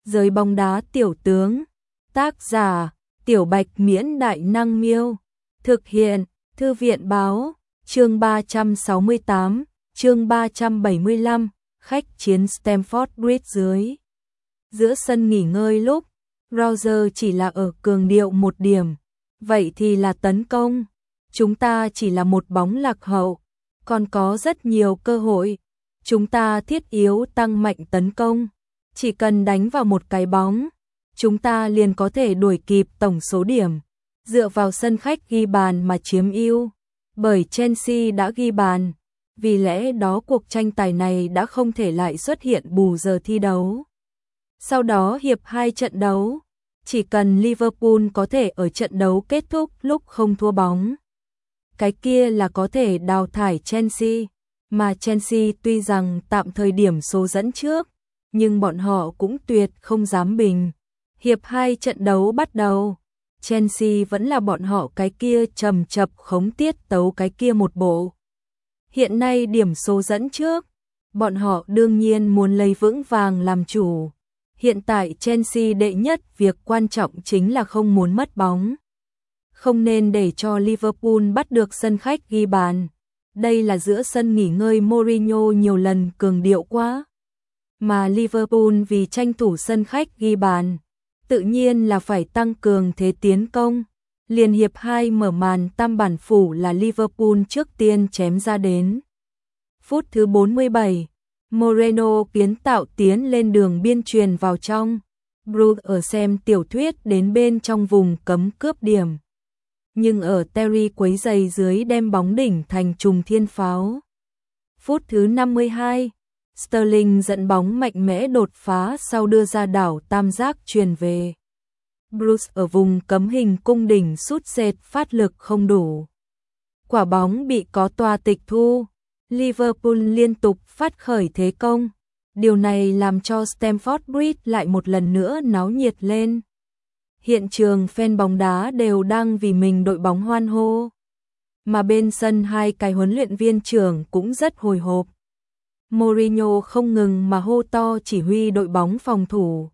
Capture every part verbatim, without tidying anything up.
Giới bóng đá tiểu tướng. Tác giả: Tiểu Bạch Miễn Đại Năng Miêu. Thực hiện: Thư viện Báo. Chương ba trăm sáu mươi tám, chương ba trăm bảy mươi lăm, khách chiến Stamford Bridge dưới. Giữa sân nghỉ ngơi lúc Roger chỉ là ở cường điệu một điểm, vậy thì là tấn công. Chúng ta chỉ là một bóng lạc hậu, còn có rất nhiều cơ hội. Chúng ta thiết yếu tăng mạnh tấn công, chỉ cần đánh vào một cái bóng, chúng ta liền có thể đuổi kịp tổng số điểm. Dựa vào sân khách ghi bàn mà chiếm ưu, bởi Chelsea đã ghi bàn, vì lẽ đó cuộc tranh tài này đã không thể lại xuất hiện bù giờ thi đấu. Sau đó hiệp hai trận đấu, chỉ cần Liverpool có thể ở trận đấu kết thúc lúc không thua bóng, cái kia là có thể đào thải Chelsea, mà Chelsea tuy rằng tạm thời điểm số dẫn trước, nhưng bọn họ cũng tuyệt không dám bình. Hiệp hai trận đấu bắt đầu, Chelsea vẫn là bọn họ cái kia trầm chập khống tiết tấu cái kia một bộ. Hiện nay điểm số dẫn trước, bọn họ đương nhiên muốn lấy vững vàng làm chủ. Hiện tại Chelsea đệ nhất việc quan trọng chính là không muốn mất bóng. Không nên để cho Liverpool bắt được sân khách ghi bàn. Đây là giữa sân nghỉ ngơi Mourinho nhiều lần cường điệu quá. Mà Liverpool vì tranh thủ sân khách ghi bàn, tự nhiên là phải tăng cường thế tiến công. Liền hiệp hai mở màn tam bản phủ là Liverpool trước tiên chém ra đến. Phút thứ bốn mươi bảy, Moreno kiến tạo tiến lên đường biên truyền vào trong. Bruce ở xem tiểu thuyết đến bên trong vùng cấm cướp điểm, nhưng ở Terry quấy giày dưới đem bóng đỉnh thành trùng thiên pháo. Phút thứ năm mươi hai, Sterling dẫn bóng mạnh mẽ đột phá sau đưa ra đảo tam giác truyền về. Bruce ở vùng cấm hình cung đỉnh sút sệt phát lực không đủ. Quả bóng bị có tòa tịch thu. Liverpool liên tục phát khởi thế công. Điều này làm cho Stamford Bridge lại một lần nữa náo nhiệt lên. Hiện trường fan bóng đá đều đang vì mình đội bóng hoan hô. Mà bên sân hai cái huấn luyện viên trưởng cũng rất hồi hộp. Mourinho không ngừng mà hô to chỉ huy đội bóng phòng thủ.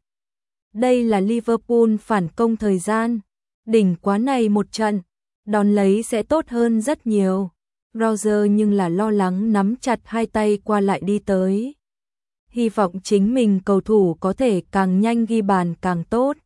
Đây là Liverpool phản công thời gian. Đỉnh quá này một trận, đón lấy sẽ tốt hơn rất nhiều. Roger nhưng là lo lắng nắm chặt hai tay qua lại đi tới. Hy vọng chính mình cầu thủ có thể càng nhanh ghi bàn càng tốt.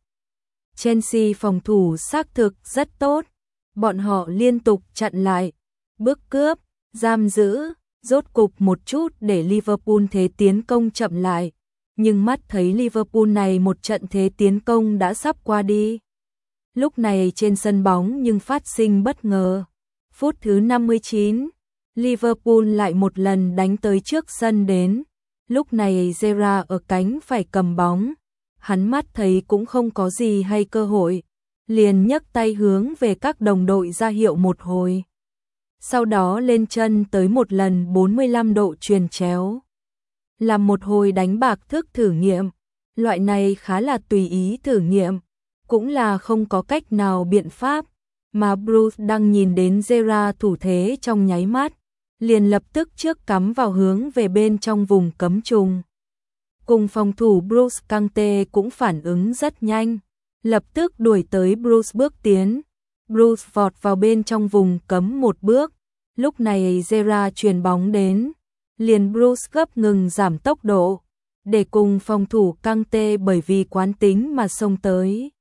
Chelsea phòng thủ xác thực rất tốt. Bọn họ liên tục chặn lại, bước cướp, giam giữ, rốt cục một chút để Liverpool thế tiến công chậm lại. Nhưng mắt thấy Liverpool này một trận thế tiến công đã sắp qua đi. Lúc này trên sân bóng nhưng phát sinh bất ngờ. Phút thứ năm mươi chín, Liverpool lại một lần đánh tới trước sân đến. Lúc này Gerrard ở cánh phải cầm bóng. Hắn mắt thấy cũng không có gì hay cơ hội, liền nhấc tay hướng về các đồng đội ra hiệu một hồi. Sau đó lên chân tới một lần bốn mươi lăm độ chuyền chéo. Làm một hồi đánh bạc thức thử nghiệm. Loại này khá là tùy ý thử nghiệm, cũng là không có cách nào biện pháp. Mà Bruce đang nhìn đến Gerrard thủ thế trong nháy mắt, liền lập tức trước cắm vào hướng về bên trong vùng cấm trùng. Cùng phòng thủ Bruce Kante cũng phản ứng rất nhanh, lập tức đuổi tới Bruce bước tiến. Bruce vọt vào bên trong vùng cấm một bước, lúc này Gerrard chuyền bóng đến, liền Bruce gấp ngừng giảm tốc độ, để cùng phòng thủ Kante bởi vì quán tính mà xông tới.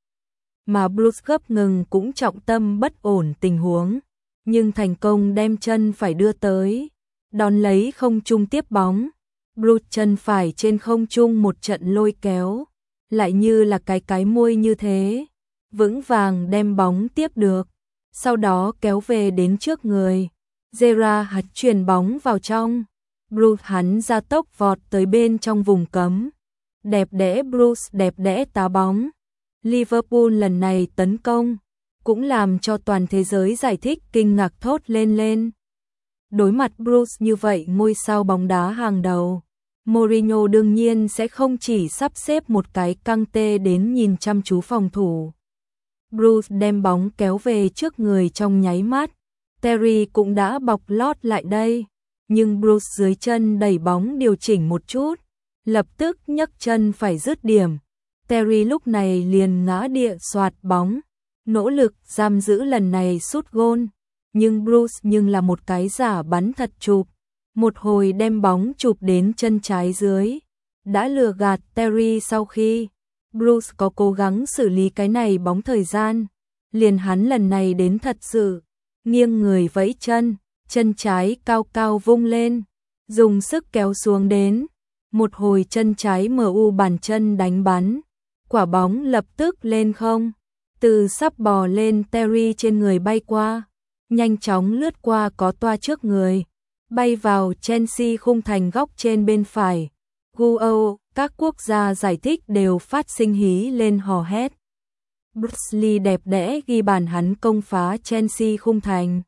Mà Bruce gấp ngừng cũng trọng tâm bất ổn tình huống, nhưng thành công đem chân phải đưa tới, đón lấy không trung tiếp bóng. Bruce chân phải trên không trung một trận lôi kéo, lại như là cái cái môi như thế, vững vàng đem bóng tiếp được, sau đó kéo về đến trước người. Gerrard hất chuyền bóng vào trong, Bruce hắn ra tốc vọt tới bên trong vùng cấm. Đẹp đẽ Bruce đẹp đẽ tá bóng. Liverpool lần này tấn công, cũng làm cho toàn thế giới giải thích kinh ngạc thốt lên lên. Đối mặt Bruce như vậy ngôi sao bóng đá hàng đầu, Mourinho đương nhiên sẽ không chỉ sắp xếp một cái Kante đến nhìn chăm chú phòng thủ. Bruce đem bóng kéo về trước người trong nháy mắt, Terry cũng đã bọc lót lại đây, nhưng Bruce dưới chân đẩy bóng điều chỉnh một chút, lập tức nhấc chân phải dứt điểm. Terry lúc này liền ngã địa soạt bóng, nỗ lực giam giữ lần này sút gôn, nhưng Bruce nhưng là một cái giả bắn thật chụp, một hồi đem bóng chụp đến chân trái dưới, đã lừa gạt Terry. Sau khi Bruce có cố gắng xử lý cái này bóng thời gian, liền hắn lần này đến thật sự, nghiêng người vẫy chân, chân trái cao cao vung lên, dùng sức kéo xuống đến, một hồi chân trái em u bàn chân đánh bắn, quả bóng lập tức lên không, từ sắp bò lên Terry trên người bay qua, nhanh chóng lướt qua có toa trước người, bay vào Chelsea khung thành góc trên bên phải. Guo, các quốc gia giải thích đều phát sinh hí lên hò hét. Bruce Lee đẹp đẽ ghi bàn hắn công phá Chelsea khung thành.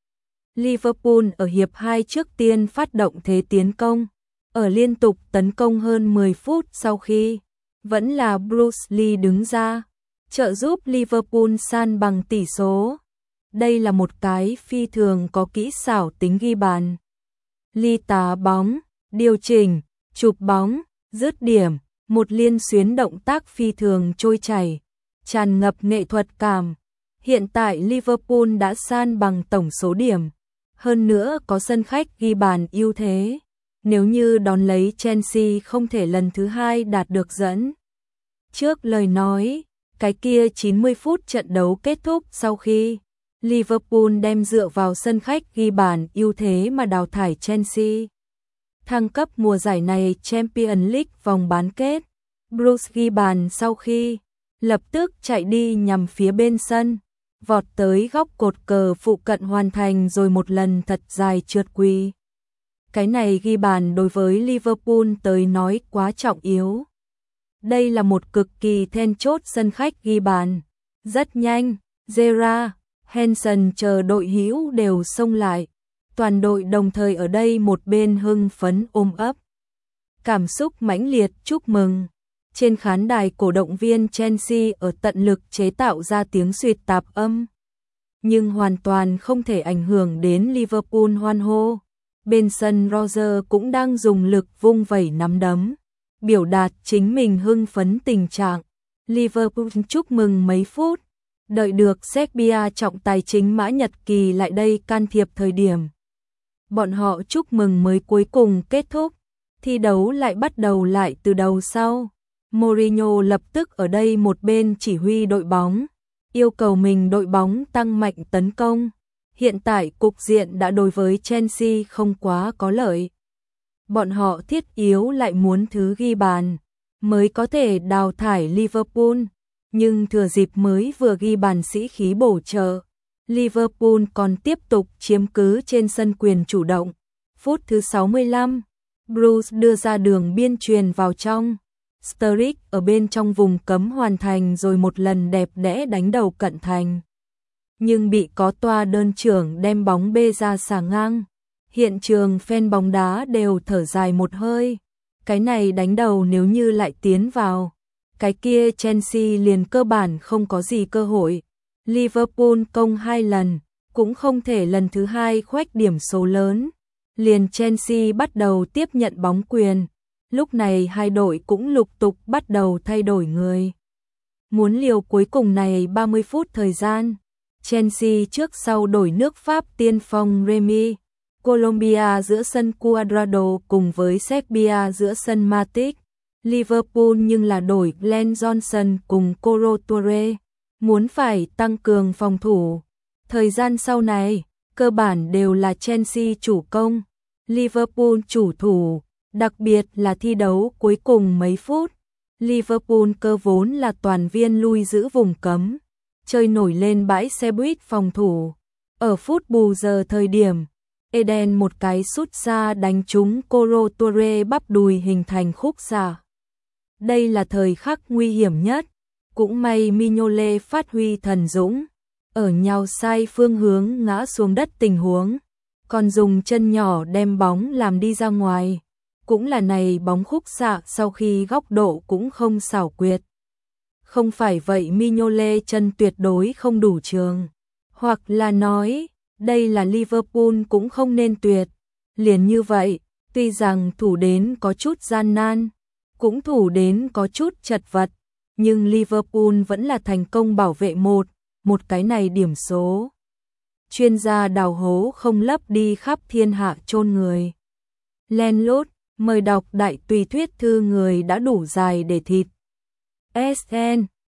Liverpool ở hiệp hai trước tiên phát động thế tiến công, ở liên tục tấn công hơn mười phút sau khi, vẫn là Bruce Lee đứng ra, trợ giúp Liverpool san bằng tỷ số. Đây là một cái phi thường có kỹ xảo tính ghi bàn. Lee tá bóng, điều chỉnh, chụp bóng, dứt điểm, một liên xuyến động tác phi thường trôi chảy, tràn ngập nghệ thuật cảm. Hiện tại Liverpool đã san bằng tổng số điểm, hơn nữa có sân khách ghi bàn ưu thế. Nếu như đón lấy Chelsea không thể lần thứ hai đạt được dẫn trước lời nói, cái kia chín mươi phút trận đấu kết thúc sau khi Liverpool đem dựa vào sân khách ghi bàn ưu thế mà đào thải Chelsea. Thăng cấp mùa giải này Champions League vòng bán kết, Bruce ghi bàn sau khi lập tức chạy đi nhằm phía bên sân, vọt tới góc cột cờ phụ cận hoàn thành rồi một lần thật dài trượt quỳ. Cái này ghi bàn đối với Liverpool tới nói quá trọng yếu. Đây là một cực kỳ then chốt sân khách ghi bàn. Rất nhanh, Gerrard, Henderson chờ đội hữu đều xông lại. Toàn đội đồng thời ở đây một bên hưng phấn ôm ấp. Cảm xúc mãnh liệt chúc mừng. Trên khán đài cổ động viên Chelsea ở tận lực chế tạo ra tiếng suýt tạp âm. Nhưng hoàn toàn không thể ảnh hưởng đến Liverpool hoan hô. Bên sân Roger cũng đang dùng lực vung vẩy nắm đấm, biểu đạt chính mình hưng phấn tình trạng. Liverpool chúc mừng mấy phút, đợi được Serbia trọng tài chính Mã Nhật Kỳ lại đây can thiệp thời điểm. Bọn họ chúc mừng mới cuối cùng kết thúc, thi đấu lại bắt đầu lại từ đầu sau. Mourinho lập tức ở đây một bên chỉ huy đội bóng, yêu cầu mình đội bóng tăng mạnh tấn công. Hiện tại cục diện đã đối với Chelsea không quá có lợi. Bọn họ thiết yếu lại muốn thứ ghi bàn, mới có thể đào thải Liverpool. Nhưng thừa dịp mới vừa ghi bàn sĩ khí bổ trợ, Liverpool còn tiếp tục chiếm cứ trên sân quyền chủ động. Phút thứ sáu mươi lăm, Bruce đưa ra đường biên truyền vào trong. Sturridge ở bên trong vùng cấm hoàn thành rồi một lần đẹp đẽ đánh đầu cận thành. Nhưng bị có toa đơn trưởng đem bóng bê ra xà ngang. Hiện trường fan bóng đá đều thở dài một hơi. Cái này đánh đầu nếu như lại tiến vào, cái kia Chelsea liền cơ bản không có gì cơ hội. Liverpool công hai lần, cũng không thể lần thứ hai khoét điểm số lớn. Liền Chelsea bắt đầu tiếp nhận bóng quyền. Lúc này hai đội cũng lục tục bắt đầu thay đổi người. Muốn liều cuối cùng này ba mươi phút thời gian. Chelsea trước sau đổi nước Pháp tiên phong Remy, Colombia giữa sân Cuadrado cùng với Serbia giữa sân Matic. Liverpool nhưng là đổi Glenn Johnson cùng Kolo Toure, muốn phải tăng cường phòng thủ. Thời gian sau này, cơ bản đều là Chelsea chủ công, Liverpool chủ thủ, đặc biệt là thi đấu cuối cùng mấy phút. Liverpool cơ vốn là toàn viên lui giữ vùng cấm, chơi nổi lên bãi xe buýt phòng thủ. Ở phút bù giờ thời điểm, Eden một cái sút xa đánh trúng Kolo Toure bắp đùi hình thành khúc xạ. Đây là thời khắc nguy hiểm nhất, cũng may Mignolet phát huy thần dũng, ở nhào sai phương hướng ngã xuống đất tình huống, còn dùng chân nhỏ đem bóng làm đi ra ngoài. Cũng là này bóng khúc xạ sau khi góc độ cũng không xảo quyệt. Không phải vậy Mignolet chân tuyệt đối không đủ trường. Hoặc là nói, đây là Liverpool cũng không nên tuyệt. Liền như vậy, tuy rằng thủ đến có chút gian nan, cũng thủ đến có chút chật vật, nhưng Liverpool vẫn là thành công bảo vệ một, một cái này điểm số. Chuyên gia đào hố không lấp đi khắp thiên hạ chôn người. Len lút, mời đọc đại tùy thuyết thư người đã đủ dài để thịt. ét en